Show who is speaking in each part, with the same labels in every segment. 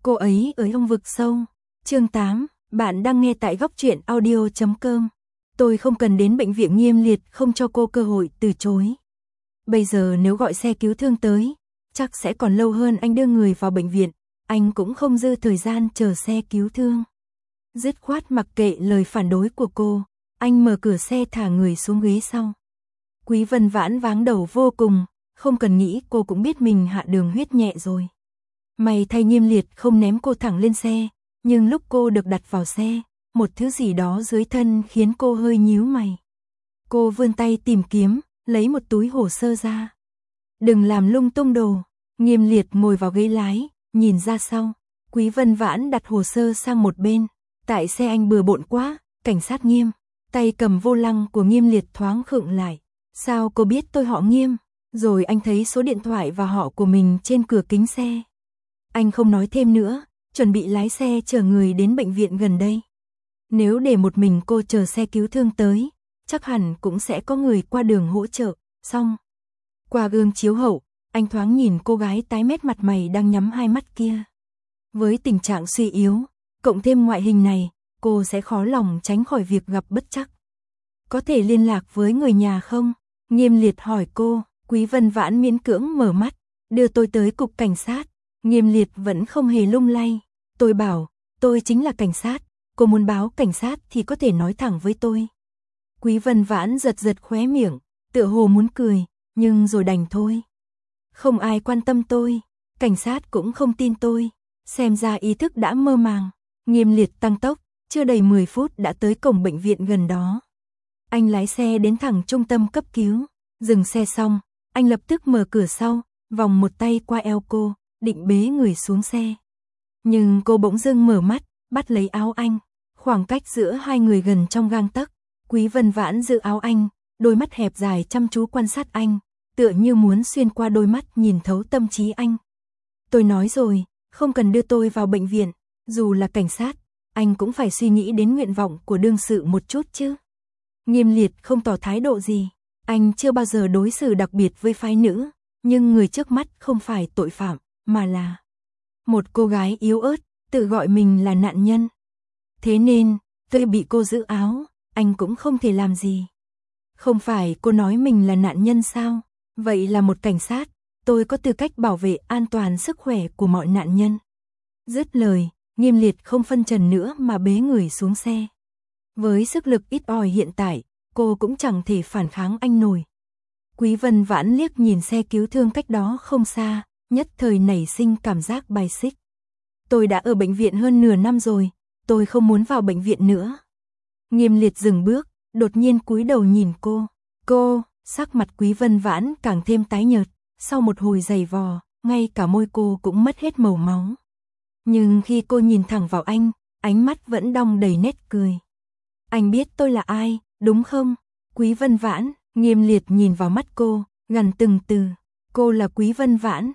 Speaker 1: Cô ấy ở trong vực sâu. Chương 8, bạn đang nghe tại góc truyện audio.com. Tôi không cần đến bệnh viện Nghiêm Liệt không cho cô cơ hội từ chối. Bây giờ nếu gọi xe cứu thương tới, chắc sẽ còn lâu hơn anh đưa người vào bệnh viện, anh cũng không dư thời gian chờ xe cứu thương. Dứt khoát mặc kệ lời phản đối của cô, anh mở cửa xe thả người xuống ghế sau. Quý Vân Vãn váng đầu vô cùng, không cần nghĩ cô cũng biết mình hạ đường huyết nhẹ rồi. May thay Nghiêm Liệt không ném cô thẳng lên xe, nhưng lúc cô được đặt vào xe, một thứ gì đó dưới thân khiến cô hơi nhíu mày. Cô vươn tay tìm kiếm, lấy một túi hồ sơ ra. Đừng làm lung tung đồ. Nghiêm Liệt ngồi vào ghế lái, nhìn ra sau. Quý Vân Vãn đặt hồ sơ sang một bên. Tại xe anh bừa bộn quá, cảnh sát Nghiêm. Tay cầm vô lăng của Nghiêm Liệt thoáng khựng lại. Sao cô biết tôi họ Nghiêm? Rồi anh thấy số điện thoại và họ của mình trên cửa kính xe. Anh không nói thêm nữa, chuẩn bị lái xe chở người đến bệnh viện gần đây. Nếu để một mình cô chờ xe cứu thương tới, chắc hẳn cũng sẽ có người qua đường hỗ trợ. Xong. Qua gương chiếu hậu, anh thoáng nhìn cô gái tái mét mặt mày đang nhắm hai mắt kia. Với tình trạng suy yếu, cộng thêm ngoại hình này, cô sẽ khó lòng tránh khỏi việc gặp bất trắc. Có thể liên lạc với người nhà không? Nghiêm Liệt hỏi cô. Quý Vân Vãn miễn cưỡng mở mắt, đưa tôi tới cục cảnh sát. Nghiêm Liệt vẫn không hề lung lay. Tôi bảo, tôi chính là cảnh sát, cô muốn báo cảnh sát thì có thể nói thẳng với tôi. Quý Vân Vãn giật giật khóe miệng, tựa hồ muốn cười, nhưng rồi đành thôi. Không ai quan tâm tôi, cảnh sát cũng không tin tôi, xem ra ý thức đã mơ màng. Nghiêm Liệt tăng tốc, chưa đầy 10 phút đã tới cổng bệnh viện gần đó. Anh lái xe đến thẳng trung tâm cấp cứu, dừng xe xong, anh lập tức mở cửa sau, vòng một tay qua eo cô, định bế người xuống xe. Nhưng cô bỗng dưng mở mắt, bắt lấy áo anh, khoảng cách giữa hai người gần trong gang tấc. Quý Vân Vãn giữ áo anh, đôi mắt hẹp dài chăm chú quan sát anh, tựa như muốn xuyên qua đôi mắt nhìn thấu tâm trí anh. Tôi nói rồi, không cần đưa tôi vào bệnh viện, dù là cảnh sát, anh cũng phải suy nghĩ đến nguyện vọng của đương sự một chút chứ. Nghiêm Liệt không tỏ thái độ gì, anh chưa bao giờ đối xử đặc biệt với phái nữ, nhưng người trước mắt không phải tội phạm, mà là một cô gái yếu ớt, tự gọi mình là nạn nhân. Thế nên, tôi bị cô giữ áo, anh cũng không thể làm gì. Không phải cô nói mình là nạn nhân sao? Vậy là một cảnh sát, tôi có tư cách bảo vệ an toàn sức khỏe của mọi nạn nhân. Dứt lời, Nghiêm Liệt không phân trần nữa mà bế người xuống xe. Với sức lực ít ỏi hiện tại, cô cũng chẳng thể phản kháng anh nổi. Quý Vân Vãn liếc nhìn xe cứu thương cách đó không xa, nhất thời nảy sinh cảm giác bài xích. Tôi đã ở bệnh viện hơn nửa năm rồi, tôi không muốn vào bệnh viện nữa. Nghiêm Liệt dừng bước, đột nhiên cúi đầu nhìn cô. Cô, sắc mặt Quý Vân Vãn càng thêm tái nhợt, sau một hồi giày vò, ngay cả môi cô cũng mất hết màu máu. Nhưng khi cô nhìn thẳng vào anh, ánh mắt vẫn đong đầy nét cười. Anh biết tôi là ai, đúng không? Quý Vân Vãn. Nghiêm Liệt nhìn vào mắt cô, gằn từng từ. Cô là Quý Vân Vãn.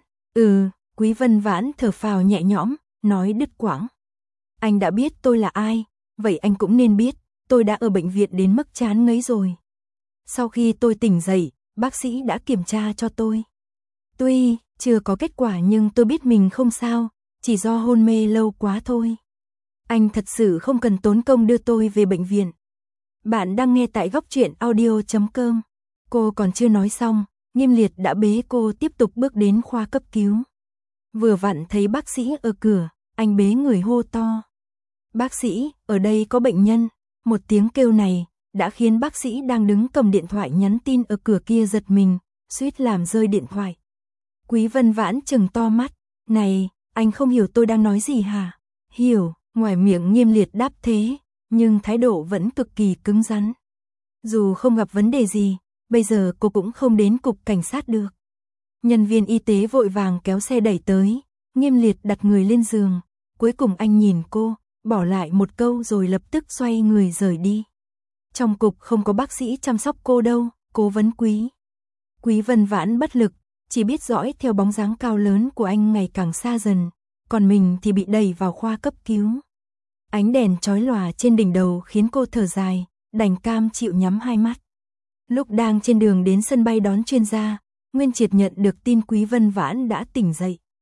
Speaker 1: Quý Vân Vãn thở phào nhẹ nhõm, nói đứt quãng. Anh đã biết tôi là ai, vậy anh cũng nên biết, tôi đã ở bệnh viện đến mức chán ngấy rồi. Sau khi tôi tỉnh dậy, bác sĩ đã kiểm tra cho tôi. Tuy chưa có kết quả nhưng tôi biết mình không sao, chỉ do hôn mê lâu quá thôi. Anh thật sự không cần tốn công đưa tôi về bệnh viện. Bạn đang nghe tại góc truyện audio.com. Cô còn chưa nói xong, Nghiêm Liệt đã bế cô tiếp tục bước đến khoa cấp cứu. Vừa vặn thấy bác sĩ ở cửa, anh bế người hô to. Bác sĩ, ở đây có bệnh nhân. Một tiếng kêu này đã khiến bác sĩ đang đứng cầm điện thoại nhắn tin ở cửa kia giật mình, suýt làm rơi điện thoại. Quý Vân Vãn trừng to mắt. Này, anh không hiểu tôi đang nói gì hả? Hiểu, ngoài miệng Nghiêm Liệt đáp thế, nhưng thái độ vẫn cực kỳ cứng rắn. Dù không gặp vấn đề gì, bây giờ cô cũng không đến cục cảnh sát được. Nhân viên y tế vội vàng kéo xe đẩy tới, Nghiêm Liệt đặt người lên giường, cuối cùng anh nhìn cô, bỏ lại một câu rồi lập tức xoay người rời đi. Trong cục không có bác sĩ chăm sóc cô đâu, cố vấn Quý. Quý Vân Vãn bất lực, chỉ biết dõi theo bóng dáng cao lớn của anh ngày càng xa dần, còn mình thì bị đẩy vào khoa cấp cứu. Ánh đèn chói lòa trên đỉnh đầu khiến cô thở dài, đành cam chịu nhắm hai mắt. Lúc đang trên đường đến sân bay đón chuyên gia, Nguyên Triệt nhận được tin Quý Vân Vãn đã tỉnh dậy.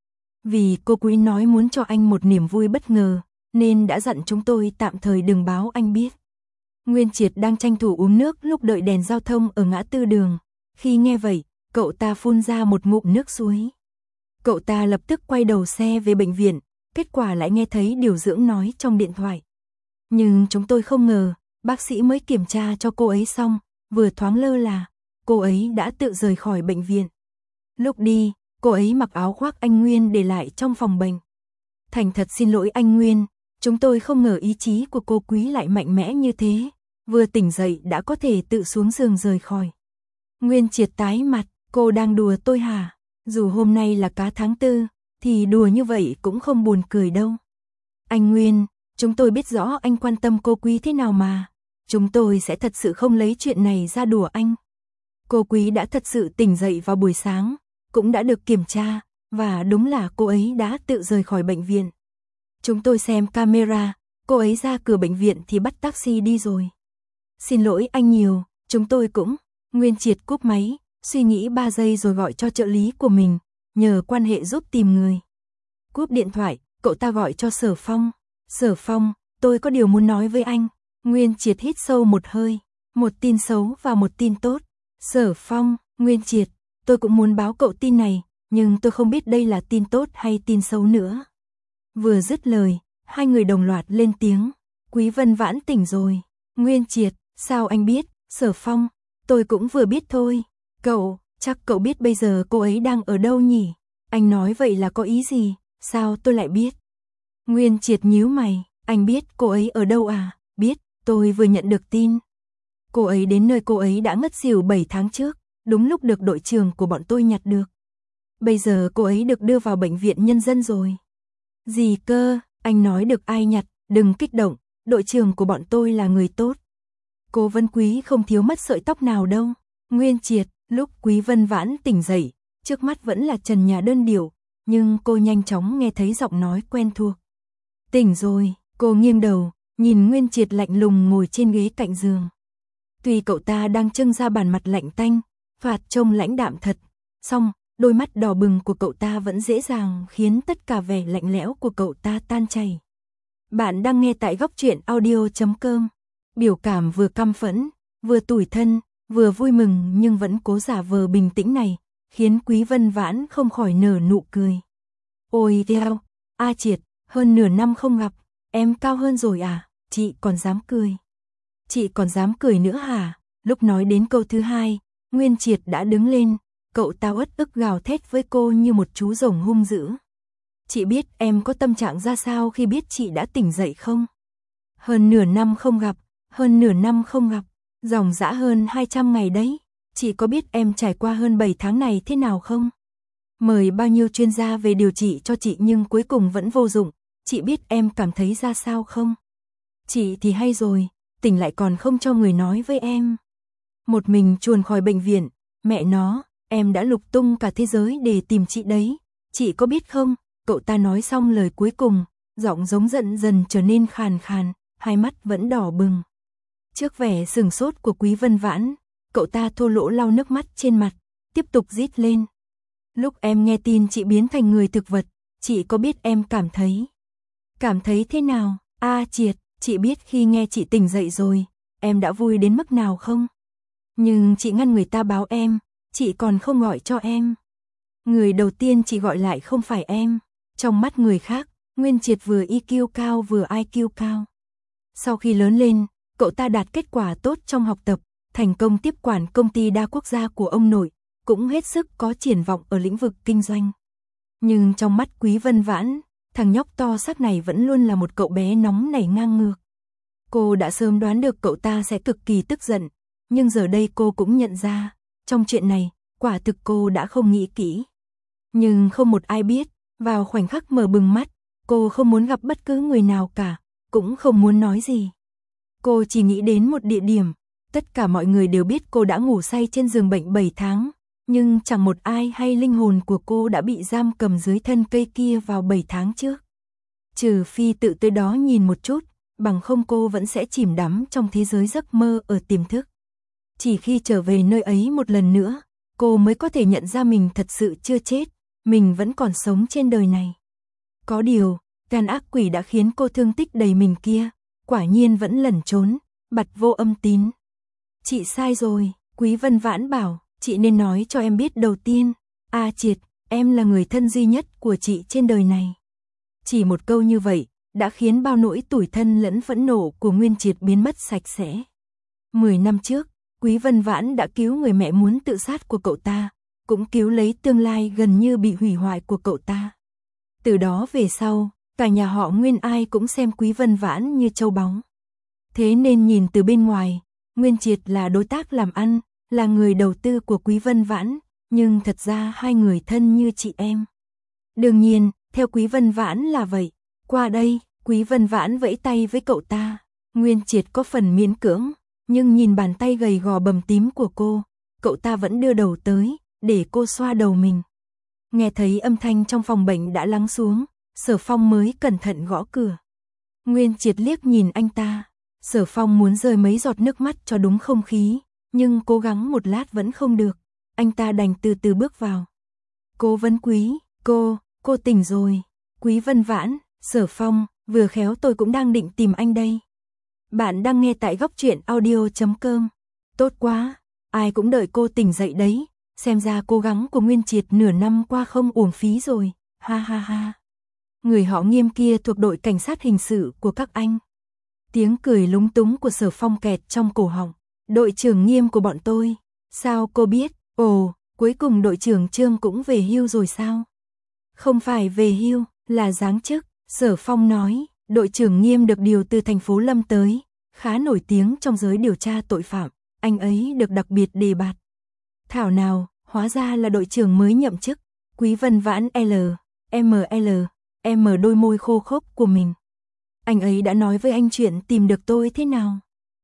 Speaker 1: Vì cô Quý nói muốn cho anh một niềm vui bất ngờ, nên đã dặn chúng tôi tạm thời đừng báo anh biết. Nguyên Triệt đang tranh thủ uống nước lúc đợi đèn giao thông ở ngã tư đường. Khi nghe vậy, cậu ta phun ra một ngụm nước suối. Cậu ta lập tức quay đầu xe về bệnh viện, kết quả lại nghe thấy điều dưỡng nói trong điện thoại. Nhưng chúng tôi không ngờ, bác sĩ mới kiểm tra cho cô ấy xong, vừa thoáng lơ là, cô ấy đã tự rời khỏi bệnh viện. Lúc đi, cô ấy mặc áo khoác anh Nguyên để lại trong phòng bệnh. Thành thật xin lỗi anh Nguyên, chúng tôi không ngờ ý chí của cô Quý lại mạnh mẽ như thế, vừa tỉnh dậy đã có thể tự xuống giường rời khỏi. Nguyên Triệt tái mặt, cô đang đùa tôi hả? Dù hôm nay là cá tháng 4, thì đùa như vậy cũng không buồn cười đâu. Anh Nguyên, chúng tôi biết rõ anh quan tâm cô Quý thế nào mà. Chúng tôi sẽ thật sự không lấy chuyện này ra đùa anh. Cô Quý đã thật sự tỉnh dậy vào buổi sáng, cũng đã được kiểm tra, và đúng là cô ấy đã tự rời khỏi bệnh viện. Chúng tôi xem camera, cô ấy ra cửa bệnh viện thì bắt taxi đi rồi. Xin lỗi anh nhiều, chúng tôi cũng. Nguyên Triệt cúp máy, suy nghĩ 3 giây rồi gọi cho trợ lý của mình, nhờ quan hệ giúp tìm người. Cúp điện thoại, cậu ta gọi cho Sở Phong. Sở Phong, tôi có điều muốn nói với anh. Nguyên Triệt hít sâu một hơi, một tin xấu và một tin tốt. Sở Phong, Nguyên Triệt, tôi cũng muốn báo cậu tin này, nhưng tôi không biết đây là tin tốt hay tin xấu nữa. Vừa dứt lời, hai người đồng loạt lên tiếng. Quý Vân Vãn tỉnh rồi. Nguyên Triệt, sao anh biết? Sở Phong, tôi cũng vừa biết thôi. Chắc cậu biết bây giờ cô ấy đang ở đâu nhỉ? Anh nói vậy là có ý gì? Sao tôi lại biết? Nguyên Triệt nhíu mày, anh biết cô ấy ở đâu à? Biết, tôi vừa nhận được tin. Cô ấy đến nơi cô ấy đã ngất xỉu 7 tháng trước, đúng lúc được đội trưởng của bọn tôi nhặt được. Bây giờ cô ấy được đưa vào bệnh viện nhân dân rồi. Gì cơ, anh nói được ai nhặt, đừng kích động, đội trưởng của bọn tôi là người tốt. Cô Vân Quý không thiếu mất sợi tóc nào đâu. Nguyên Triệt, lúc Quý Vân Vãn tỉnh dậy, trước mắt vẫn là trần nhà đơn điệu, nhưng cô nhanh chóng nghe thấy giọng nói quen thuộc. Tỉnh rồi, cô nghiêng đầu, nhìn Nguyên Triệt lạnh lùng ngồi trên ghế cạnh giường. Tuy cậu ta đang trưng ra bản mặt lạnh tanh, phạt trông lãnh đạm thật, song đôi mắt đỏ bừng của cậu ta vẫn dễ dàng khiến tất cả vẻ lạnh lẽo của cậu ta tan chảy. Bạn đang nghe tại góc truyện audio.com. Biểu cảm vừa căm phẫn, vừa tủi thân, vừa vui mừng nhưng vẫn cố giả vờ bình tĩnh này, khiến Quý Vân Vãn không khỏi nở nụ cười. Ôi theo, A Triệt, hơn nửa năm không gặp, em cao hơn rồi à, chị còn dám cười. Chị còn dám cười nữa hả? Lúc nói đến câu thứ hai, Nguyên Triệt đã đứng lên, cậu ta uất ức gào thét với cô như một chú rồng hung dữ. Chị biết em có tâm trạng ra sao khi biết chị đã tỉnh dậy không? Hơn nửa năm không gặp, dòng dã hơn 200 ngày đấy. Chị có biết em trải qua hơn 7 tháng này thế nào không? Mời bao nhiêu chuyên gia về điều trị cho chị nhưng cuối cùng vẫn vô dụng. Chị biết em cảm thấy ra sao không? Chị thì hay rồi, tỉnh lại còn không cho người nói với em. Một mình chuồn khỏi bệnh viện, mẹ nó, em đã lục tung cả thế giới để tìm chị đấy. Chị có biết không? Cậu ta nói xong lời cuối cùng, giọng giống giận dần trở nên khàn khàn, hai mắt vẫn đỏ bừng. Trước vẻ sừng sốt của Quý Vân Vãn, cậu ta thô lỗ lau nước mắt trên mặt, tiếp tục rít lên. Lúc em nghe tin chị biến thành người thực vật, chị có biết em cảm thấy thế nào? A Triệt, chị biết khi nghe chị tỉnh dậy rồi, em đã vui đến mức nào không? Nhưng chị ngăn người ta báo em, chị còn không gọi cho em. Người đầu tiên chị gọi lại không phải em. Trong mắt người khác, Nguyên Triệt vừa EQ cao vừa IQ cao. Sau khi lớn lên, cậu ta đạt kết quả tốt trong học tập, thành công tiếp quản công ty đa quốc gia của ông nội, cũng hết sức có triển vọng ở lĩnh vực kinh doanh. Nhưng trong mắt Quý Vân Vãn, thằng nhóc to xác này vẫn luôn là một cậu bé nóng nảy ngang ngược. Cô đã sớm đoán được cậu ta sẽ cực kỳ tức giận, nhưng giờ đây cô cũng nhận ra, trong chuyện này, quả thực cô đã không nghĩ kỹ. Nhưng không một ai biết, vào khoảnh khắc mở bừng mắt, cô không muốn gặp bất cứ người nào cả, cũng không muốn nói gì. Cô chỉ nghĩ đến một địa điểm, tất cả mọi người đều biết cô đã ngủ say trên giường bệnh 7 tháng, nhưng chẳng một ai hay linh hồn của cô đã bị giam cầm dưới thân cây kia vào 7 tháng trước. Trừ phi tự tới đó nhìn một chút, bằng không cô vẫn sẽ chìm đắm trong thế giới giấc mơ ở tiềm thức. Chỉ khi trở về nơi ấy một lần nữa, cô mới có thể nhận ra mình thật sự chưa chết, mình vẫn còn sống trên đời này. Có điều, gan ác quỷ đã khiến cô thương tích đầy mình kia, quả nhiên vẫn lẩn trốn, bặt vô âm tín. Chị sai rồi, Quý Vân Vãn bảo, chị nên nói cho em biết đầu tiên. A Triệt, em là người thân duy nhất của chị trên đời này. Chỉ một câu như vậy, đã khiến bao nỗi tủi thân lẫn phẫn nộ của Nguyên Triệt biến mất sạch sẽ. 10 năm trước, Quý Vân Vãn đã cứu người mẹ muốn tự sát của cậu ta, cũng cứu lấy tương lai gần như bị hủy hoại của cậu ta. Từ đó về sau, cả nhà họ Nguyên ai cũng xem Quý Vân Vãn như châu báu. Thế nên nhìn từ bên ngoài, Nguyên Triệt là đối tác làm ăn, là người đầu tư của Quý Vân Vãn, nhưng thật ra hai người thân như chị em. Đương nhiên, theo Quý Vân Vãn là vậy. Qua đây, Quý Vân Vãn vẫy tay với cậu ta. Nguyên Triệt có phần miễn cưỡng, nhưng nhìn bàn tay gầy gò bầm tím của cô, cậu ta vẫn đưa đầu tới, để cô xoa đầu mình. Nghe thấy âm thanh trong phòng bệnh đã lắng xuống, Sở Phong mới cẩn thận gõ cửa. Nguyên Triệt liếc nhìn anh ta, Sở Phong muốn rơi mấy giọt nước mắt cho đúng không khí, nhưng cố gắng một lát vẫn không được, anh ta đành từ từ bước vào. Cố vấn Quý, cô tỉnh rồi. Quý Vân Vãn, Sở Phong, vừa khéo tôi cũng đang định tìm anh đây. Bạn đang nghe tại góc truyện audio.com. Tốt quá, ai cũng đợi cô tỉnh dậy đấy, xem ra cố gắng của Nguyên Triệt nửa năm qua không uổng phí rồi, ha ha ha. Người họ Nghiêm kia thuộc đội cảnh sát hình sự của các anh. Tiếng cười lúng túng của Sở Phong kẹt trong cổ họng. Đội trưởng Nghiêm của bọn tôi, sao cô biết? Ồ, cuối cùng đội trưởng Trương cũng về hưu rồi sao? Không phải về hưu, là giáng chức. Sở Phong nói, đội trưởng Nghiêm được điều từ thành phố Lâm tới, khá nổi tiếng trong giới điều tra tội phạm, anh ấy được đặc biệt đề bạt. Thảo nào, hóa ra là đội trưởng mới nhậm chức. Quý Vân Vãn M đôi môi khô khốc của mình. Anh ấy đã nói với anh chuyện tìm được tôi thế nào?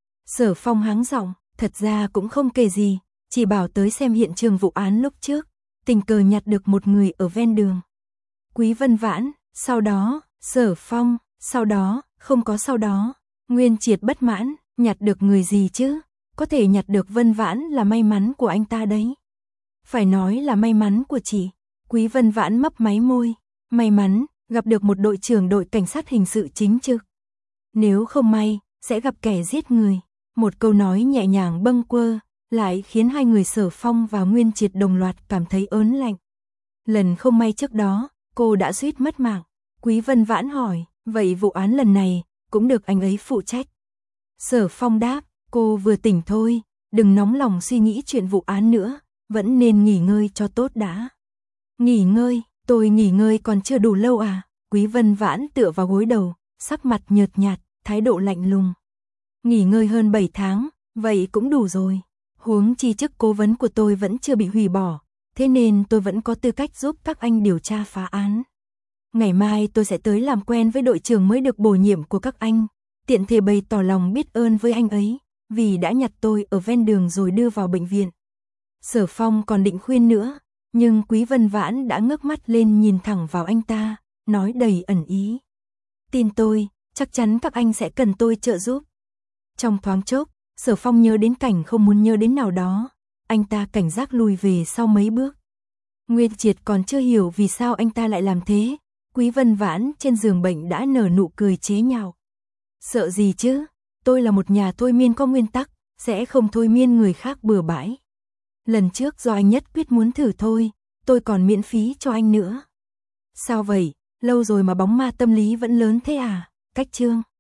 Speaker 1: Sở Phong hắng giọng, thật ra cũng không kể gì, chỉ bảo tới xem hiện trường vụ án lúc trước, tình cờ nhặt được một người ở ven đường. Quý Vân Vãn, sau đó, Sở Phong, sau đó, không có sau đó. Nguyên Triệt bất mãn, nhặt được người gì chứ? Có thể nhặt được Vân Vãn là may mắn của anh ta đấy. Phải nói là may mắn của chị. Quý Vân Vãn mấp máy môi, may mắn, gặp được một đội trưởng đội cảnh sát hình sự chính trực. Nếu không may, sẽ gặp kẻ giết người. Một câu nói nhẹ nhàng bâng quơ, lại khiến hai người Sở Phong và Nguyên Triệt đồng loạt cảm thấy ớn lạnh. Lần không may trước đó, cô đã suýt mất mạng. Quý Vân Vãn hỏi, vậy vụ án lần này, cũng được anh ấy phụ trách. Sở Phong đáp, cô vừa tỉnh thôi, đừng nóng lòng suy nghĩ chuyện vụ án nữa, vẫn nên nghỉ ngơi cho tốt đã. Nghỉ ngơi, tôi nghỉ ngơi còn chưa đủ lâu à? Quý Vân Vãn tựa vào gối đầu, sắc mặt nhợt nhạt, thái độ lạnh lùng. Nghỉ ngơi hơn 7 tháng, vậy cũng đủ rồi. Huống chi chức cố vấn của tôi vẫn chưa bị hủy bỏ, thế nên tôi vẫn có tư cách giúp các anh điều tra phá án. Ngày mai tôi sẽ tới làm quen với đội trưởng mới được bổ nhiệm của các anh, tiện thể bày tỏ lòng biết ơn với anh ấy, vì đã nhặt tôi ở ven đường rồi đưa vào bệnh viện. Sở Phong còn định khuyên nữa, nhưng Quý Vân Vãn đã ngước mắt lên nhìn thẳng vào anh ta, nói đầy ẩn ý. Tin tôi, chắc chắn các anh sẽ cần tôi trợ giúp. Trong thoáng chốc, Sở Phong nhớ đến cảnh không muốn nhớ đến nào đó, anh ta cảnh giác lùi về sau mấy bước. Nguyên Triệt còn chưa hiểu vì sao anh ta lại làm thế, Quý Vân Vãn trên giường bệnh đã nở nụ cười chế nhạo. Sợ gì chứ, tôi là một nhà thôi miên có nguyên tắc, sẽ không thôi miên người khác bừa bãi. Lần trước do anh nhất quyết muốn thử thôi, tôi còn miễn phí cho anh nữa. Sao vậy, lâu rồi mà bóng ma tâm lý vẫn lớn thế à? Cách chương